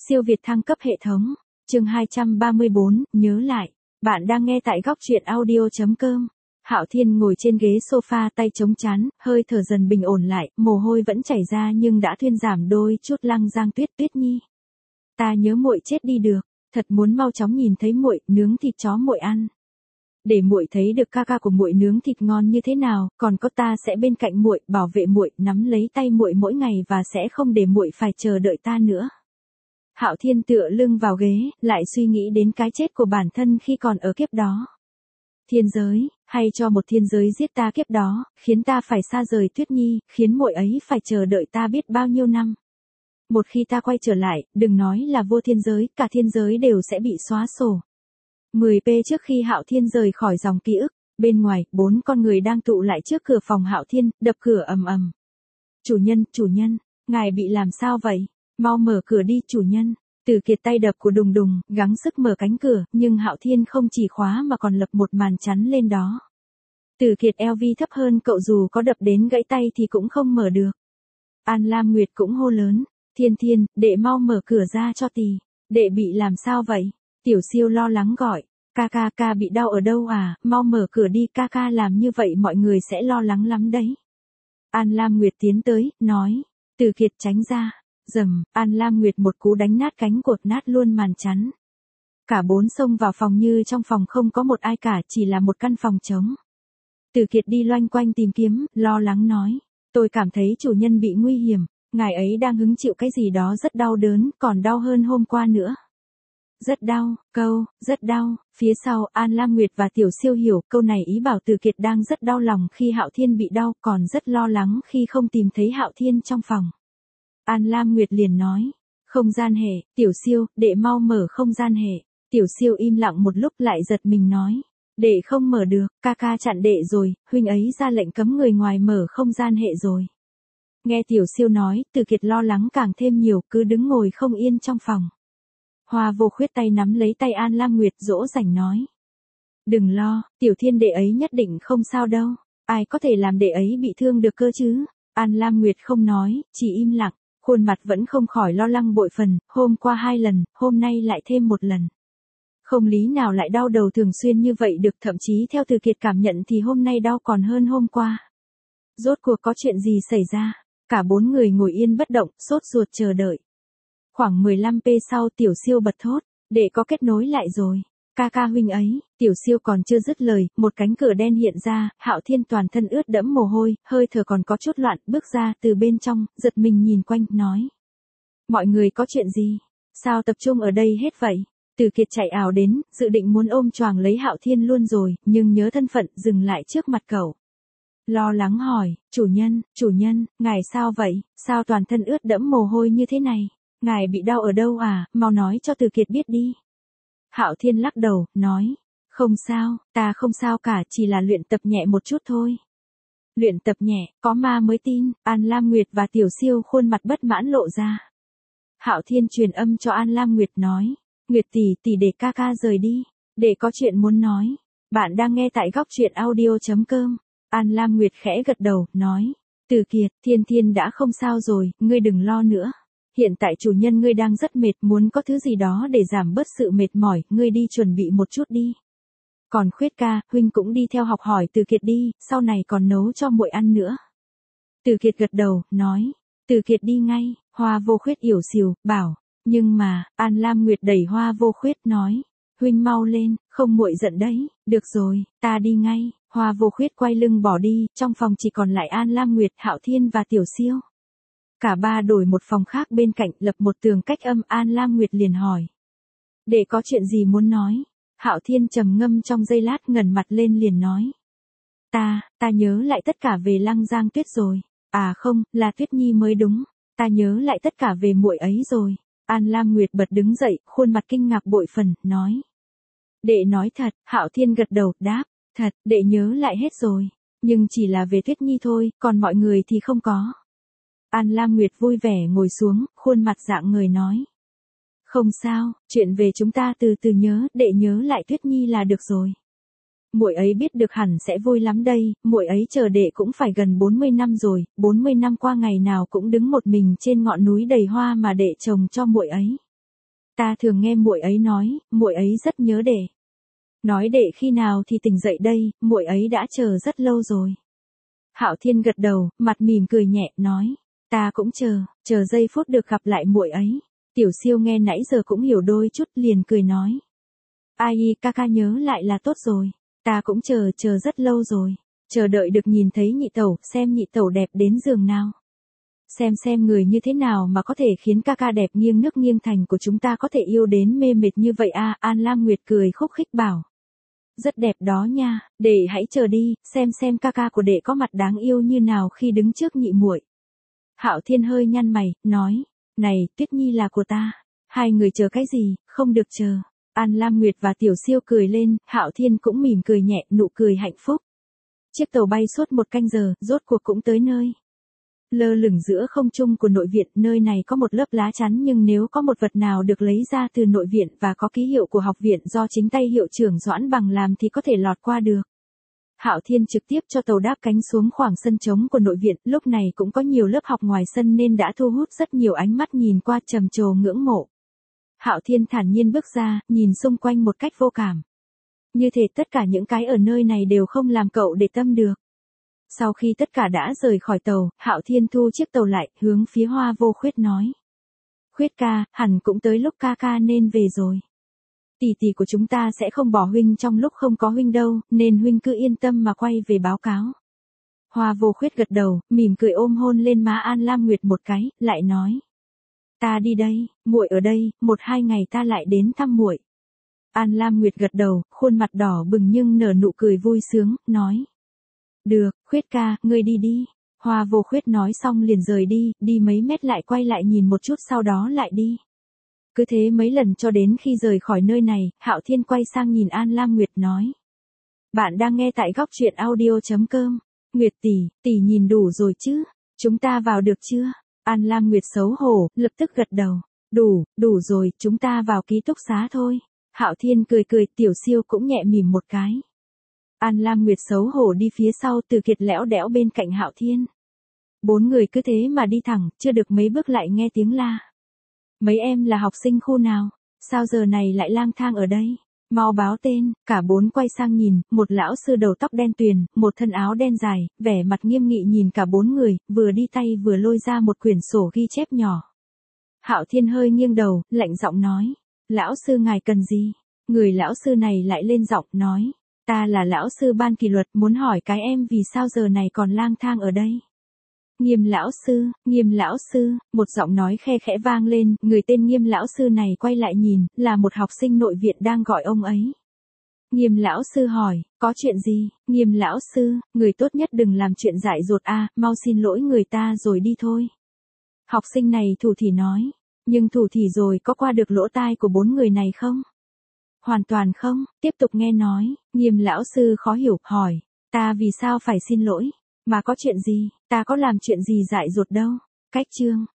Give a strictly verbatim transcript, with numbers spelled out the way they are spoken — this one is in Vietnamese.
Siêu Việt thăng cấp hệ thống. Chương hai trăm ba mươi bốn, nhớ lại. Bạn đang nghe tại góc truyện audio chấm com. Hạo Thiên ngồi trên ghế sofa tay chống trán, hơi thở dần bình ổn lại, mồ hôi vẫn chảy ra nhưng đã thuyên giảm đôi chút. Lăng Giang Tuyết, Tuyết Nhi. Ta nhớ muội chết đi được, thật muốn mau chóng nhìn thấy muội nướng thịt chó muội ăn. Để muội thấy được ca ca của muội nướng thịt ngon như thế nào, còn có ta sẽ bên cạnh muội, bảo vệ muội, nắm lấy tay muội mỗi ngày và sẽ không để muội phải chờ đợi ta nữa. Hạo Thiên tựa lưng vào ghế, lại suy nghĩ đến cái chết của bản thân khi còn ở kiếp đó. Thiên giới, hay cho một thiên giới giết ta kiếp đó, khiến ta phải xa rời Tuyết Nhi, khiến muội ấy phải chờ đợi ta biết bao nhiêu năm. Một khi ta quay trở lại, đừng nói là vô thiên giới, cả thiên giới đều sẽ bị xóa sổ. mười p trước khi Hạo Thiên rời khỏi dòng ký ức, bên ngoài, bốn con người đang tụ lại trước cửa phòng Hạo Thiên, đập cửa ầm ầm. Chủ nhân, chủ nhân, ngài bị làm sao vậy? Mau mở cửa đi chủ nhân. Từ Kiệt tay đập của đùng đùng, gắng sức mở cánh cửa, nhưng Hạo Thiên không chỉ khóa mà còn lập một màn chắn lên đó. Từ Kiệt eo vi thấp hơn cậu, dù có đập đến gãy tay thì cũng không mở được. An Lam Nguyệt cũng hô lớn, Thiên Thiên, đệ mau mở cửa ra cho tì. Đệ bị làm sao vậy? Tiểu Siêu lo lắng gọi, ca ca ca bị đau ở đâu à, mau mở cửa đi, ca ca làm như vậy mọi người sẽ lo lắng lắm đấy. An Lam Nguyệt tiến tới, nói, Từ Kiệt tránh ra. Dầm, An Lam Nguyệt một cú đánh nát cánh cột, nát luôn màn chắn. Cả bốn xông vào phòng như trong phòng không có một ai cả, chỉ là một căn phòng trống. Từ Kiệt đi loanh quanh tìm kiếm, lo lắng nói, tôi cảm thấy chủ nhân bị nguy hiểm, ngài ấy đang hứng chịu cái gì đó rất đau đớn, còn đau hơn hôm qua nữa. Rất đau, câu, rất đau, phía sau An Lam Nguyệt và Tiểu Siêu hiểu câu này ý bảo Từ Kiệt đang rất đau lòng khi Hạo Thiên bị đau, còn rất lo lắng khi không tìm thấy Hạo Thiên trong phòng. An Lam Nguyệt liền nói, không gian hệ, Tiểu Siêu, đệ mau mở không gian hệ. Tiểu Siêu im lặng một lúc lại giật mình nói, đệ không mở được, ca ca chặn đệ rồi, huynh ấy ra lệnh cấm người ngoài mở không gian hệ rồi. Nghe Tiểu Siêu nói, Từ Kiệt lo lắng càng thêm nhiều, cứ đứng ngồi không yên trong phòng. Hoa Vô Khuyết tay nắm lấy tay An Lam Nguyệt dỗ dành nói, đừng lo, Tiểu Thiên đệ ấy nhất định không sao đâu, ai có thể làm đệ ấy bị thương được cơ chứ. An Lam Nguyệt không nói, chỉ im lặng. Khuôn mặt vẫn không khỏi lo lắng bội phần, hôm qua hai lần, hôm nay lại thêm một lần. Không lý nào lại đau đầu thường xuyên như vậy được, thậm chí theo Từ Kiệt cảm nhận thì hôm nay đau còn hơn hôm qua. Rốt cuộc có chuyện gì xảy ra? Cả bốn người ngồi yên bất động, sốt ruột chờ đợi. Khoảng mười lăm phút sau Tiểu Siêu bật thốt, đệ có kết nối lại rồi. Ca ca huynh ấy. Tiểu Siêu còn chưa dứt lời, một cánh cửa đen hiện ra, Hạo Thiên toàn thân ướt đẫm mồ hôi, hơi thở còn có chút loạn, bước ra từ bên trong, giật mình nhìn quanh, nói. Mọi người có chuyện gì? Sao tập trung ở đây hết vậy? Từ Kiệt chạy ảo đến, dự định muốn ôm choàng lấy Hạo Thiên luôn rồi, nhưng nhớ thân phận, dừng lại trước mặt cậu. Lo lắng hỏi, chủ nhân, chủ nhân, ngài sao vậy? Sao toàn thân ướt đẫm mồ hôi như thế này? Ngài bị đau ở đâu à? Mau nói cho Từ Kiệt biết đi. Hạo Thiên lắc đầu, nói, không sao, ta không sao cả, chỉ là luyện tập nhẹ một chút thôi. Luyện tập nhẹ, có ma mới tin. An Lam Nguyệt và Tiểu Siêu khuôn mặt bất mãn lộ ra. Hạo Thiên truyền âm cho An Lam Nguyệt nói, Nguyệt tỷ tỷ để ca ca rời đi, để có chuyện muốn nói. Bạn đang nghe tại góc truyện audio chấm com. An Lam Nguyệt khẽ gật đầu, nói, Từ Kiệt, Thiên Thiên đã không sao rồi, ngươi đừng lo nữa. Hiện tại chủ nhân ngươi đang rất mệt, muốn có thứ gì đó để giảm bớt sự mệt mỏi, ngươi đi chuẩn bị một chút đi. Còn Khuyết ca, huynh cũng đi theo học hỏi Từ Kiệt đi, sau này còn nấu cho muội ăn nữa. Từ Kiệt gật đầu, nói, Từ Kiệt đi ngay. Hoa Vô Khuyết yểu xìu, bảo, nhưng mà, An Lam Nguyệt đẩy Hoa Vô Khuyết, nói, huynh mau lên, không muội giận đấy. Được rồi, ta đi ngay. Hoa Vô Khuyết quay lưng bỏ đi, trong phòng chỉ còn lại An Lam Nguyệt, Hạo Thiên và Tiểu Siêu. Cả ba đổi một phòng khác bên cạnh, lập một tường cách âm. An Lam Nguyệt liền hỏi, đệ có chuyện gì muốn nói? Hạo Thiên trầm ngâm trong giây lát, ngẩng mặt lên liền nói, ta, ta nhớ lại tất cả về Lăng Giang Tuyết rồi. À không, là Tuyết Nhi mới đúng. Ta nhớ lại tất cả về muội ấy rồi. An Lam Nguyệt bật đứng dậy, khuôn mặt kinh ngạc bội phần, nói, đệ nói thật. Hạo Thiên gật đầu, đáp, thật, đệ nhớ lại hết rồi, nhưng chỉ là về Tuyết Nhi thôi, còn mọi người thì không có. An Lam Nguyệt vui vẻ ngồi xuống, khuôn mặt rạng ngời nói, không sao, chuyện về chúng ta từ từ nhớ, đệ nhớ lại Tuyết Nhi là được rồi. Muội ấy biết được hẳn sẽ vui lắm đây, muội ấy chờ đệ cũng phải gần bốn mươi năm rồi, bốn mươi năm qua ngày nào cũng đứng một mình trên ngọn núi đầy hoa mà đệ trồng cho muội ấy. Ta thường nghe muội ấy nói, muội ấy rất nhớ đệ. Nói đệ khi nào thì tỉnh dậy đây, muội ấy đã chờ rất lâu rồi. Hạo Thiên gật đầu, mặt mỉm cười nhẹ, nói, ta cũng chờ, chờ giây phút được gặp lại muội ấy. Tiểu Siêu nghe nãy giờ cũng hiểu đôi chút, liền cười nói. Ai ca ca nhớ lại là tốt rồi, ta cũng chờ, chờ rất lâu rồi, chờ đợi được nhìn thấy nhị tẩu, xem nhị tẩu đẹp đến giường nào. Xem xem người như thế nào mà có thể khiến ca ca đẹp nghiêng nước nghiêng thành của chúng ta có thể yêu đến mê mệt như vậy a. An Lam Nguyệt cười khúc khích bảo. Rất đẹp đó nha, đệ hãy chờ đi, xem xem ca ca của đệ có mặt đáng yêu như nào khi đứng trước nhị muội. Hạo Thiên hơi nhăn mày, nói, này, Tuyết Nhi là của ta, hai người chờ cái gì, không được chờ. An Lam Nguyệt và Tiểu Siêu cười lên, Hạo Thiên cũng mỉm cười nhẹ, nụ cười hạnh phúc. Chiếc tàu bay suốt một canh giờ, rốt cuộc cũng tới nơi. Lơ lửng giữa không trung của nội viện, nơi này có một lớp lá chắn nhưng nếu có một vật nào được lấy ra từ nội viện và có ký hiệu của học viện do chính tay hiệu trưởng Doãn Bằng làm thì có thể lọt qua được. Hạo Thiên trực tiếp cho tàu đáp cánh xuống khoảng sân trống của nội viện, lúc này cũng có nhiều lớp học ngoài sân nên đã thu hút rất nhiều ánh mắt nhìn qua trầm trồ ngưỡng mộ. Hạo Thiên thản nhiên bước ra, nhìn xung quanh một cách vô cảm. Như thể tất cả những cái ở nơi này đều không làm cậu để tâm được. Sau khi tất cả đã rời khỏi tàu, Hạo Thiên thu chiếc tàu lại, hướng phía Hoa Vô Khuyết nói. Khuyết ca, hẳn cũng tới lúc ca ca nên về rồi. Tỷ tỷ của chúng ta sẽ không bỏ huynh trong lúc không có huynh đâu, nên huynh cứ yên tâm mà quay về báo cáo. Hoa Vô Khuyết gật đầu, mỉm cười ôm hôn lên má An Lam Nguyệt một cái, lại nói. Ta đi đây, muội ở đây, một hai ngày ta lại đến thăm muội. An Lam Nguyệt gật đầu, khuôn mặt đỏ bừng nhưng nở nụ cười vui sướng, nói. Được, Khuyết ca, ngươi đi đi. Hoa Vô Khuyết nói xong liền rời đi, đi mấy mét lại quay lại nhìn một chút sau đó lại đi. Cứ thế mấy lần cho đến khi rời khỏi nơi này, Hạo Thiên quay sang nhìn An Lam Nguyệt nói. Bạn đang nghe tại góc truyện audio chấm com. Nguyệt tỷ, tỷ nhìn đủ rồi chứ? Chúng ta vào được chưa? An Lam Nguyệt xấu hổ, lập tức gật đầu. Đủ, đủ rồi, chúng ta vào ký túc xá thôi. Hạo Thiên cười cười, Tiểu Siêu cũng nhẹ mỉm một cái. An Lam Nguyệt xấu hổ đi phía sau, Từ Kiệt lẽo đẽo bên cạnh Hạo Thiên. Bốn người cứ thế mà đi thẳng, chưa được mấy bước lại nghe tiếng la. Mấy em là học sinh khu nào? Sao giờ này lại lang thang ở đây? Mau báo tên. Cả bốn quay sang nhìn, một lão sư đầu tóc đen tuyền, một thân áo đen dài, vẻ mặt nghiêm nghị nhìn cả bốn người, vừa đi tay vừa lôi ra một quyển sổ ghi chép nhỏ. Hạo Thiên hơi nghiêng đầu, lạnh giọng nói. Lão sư ngài cần gì? Người lão sư này lại lên giọng, nói. Ta là lão sư ban kỷ luật, muốn hỏi cái em vì sao giờ này còn lang thang ở đây. Nghiêm lão sư, Nghiêm lão sư, một giọng nói khe khẽ vang lên, người tên Nghiêm lão sư này quay lại nhìn, là một học sinh nội viện đang gọi ông ấy. Nghiêm lão sư hỏi, có chuyện gì? Nghiêm lão sư, người tốt nhất đừng làm chuyện dại dột a, mau xin lỗi người ta rồi đi thôi. Học sinh này thủ thỉ nói, nhưng thủ thỉ rồi có qua được lỗ tai của bốn người này không? Hoàn toàn không, tiếp tục nghe nói, Nghiêm lão sư khó hiểu, hỏi, ta vì sao phải xin lỗi? Mà có chuyện gì, ta có làm chuyện gì dại dột đâu. Cách chương,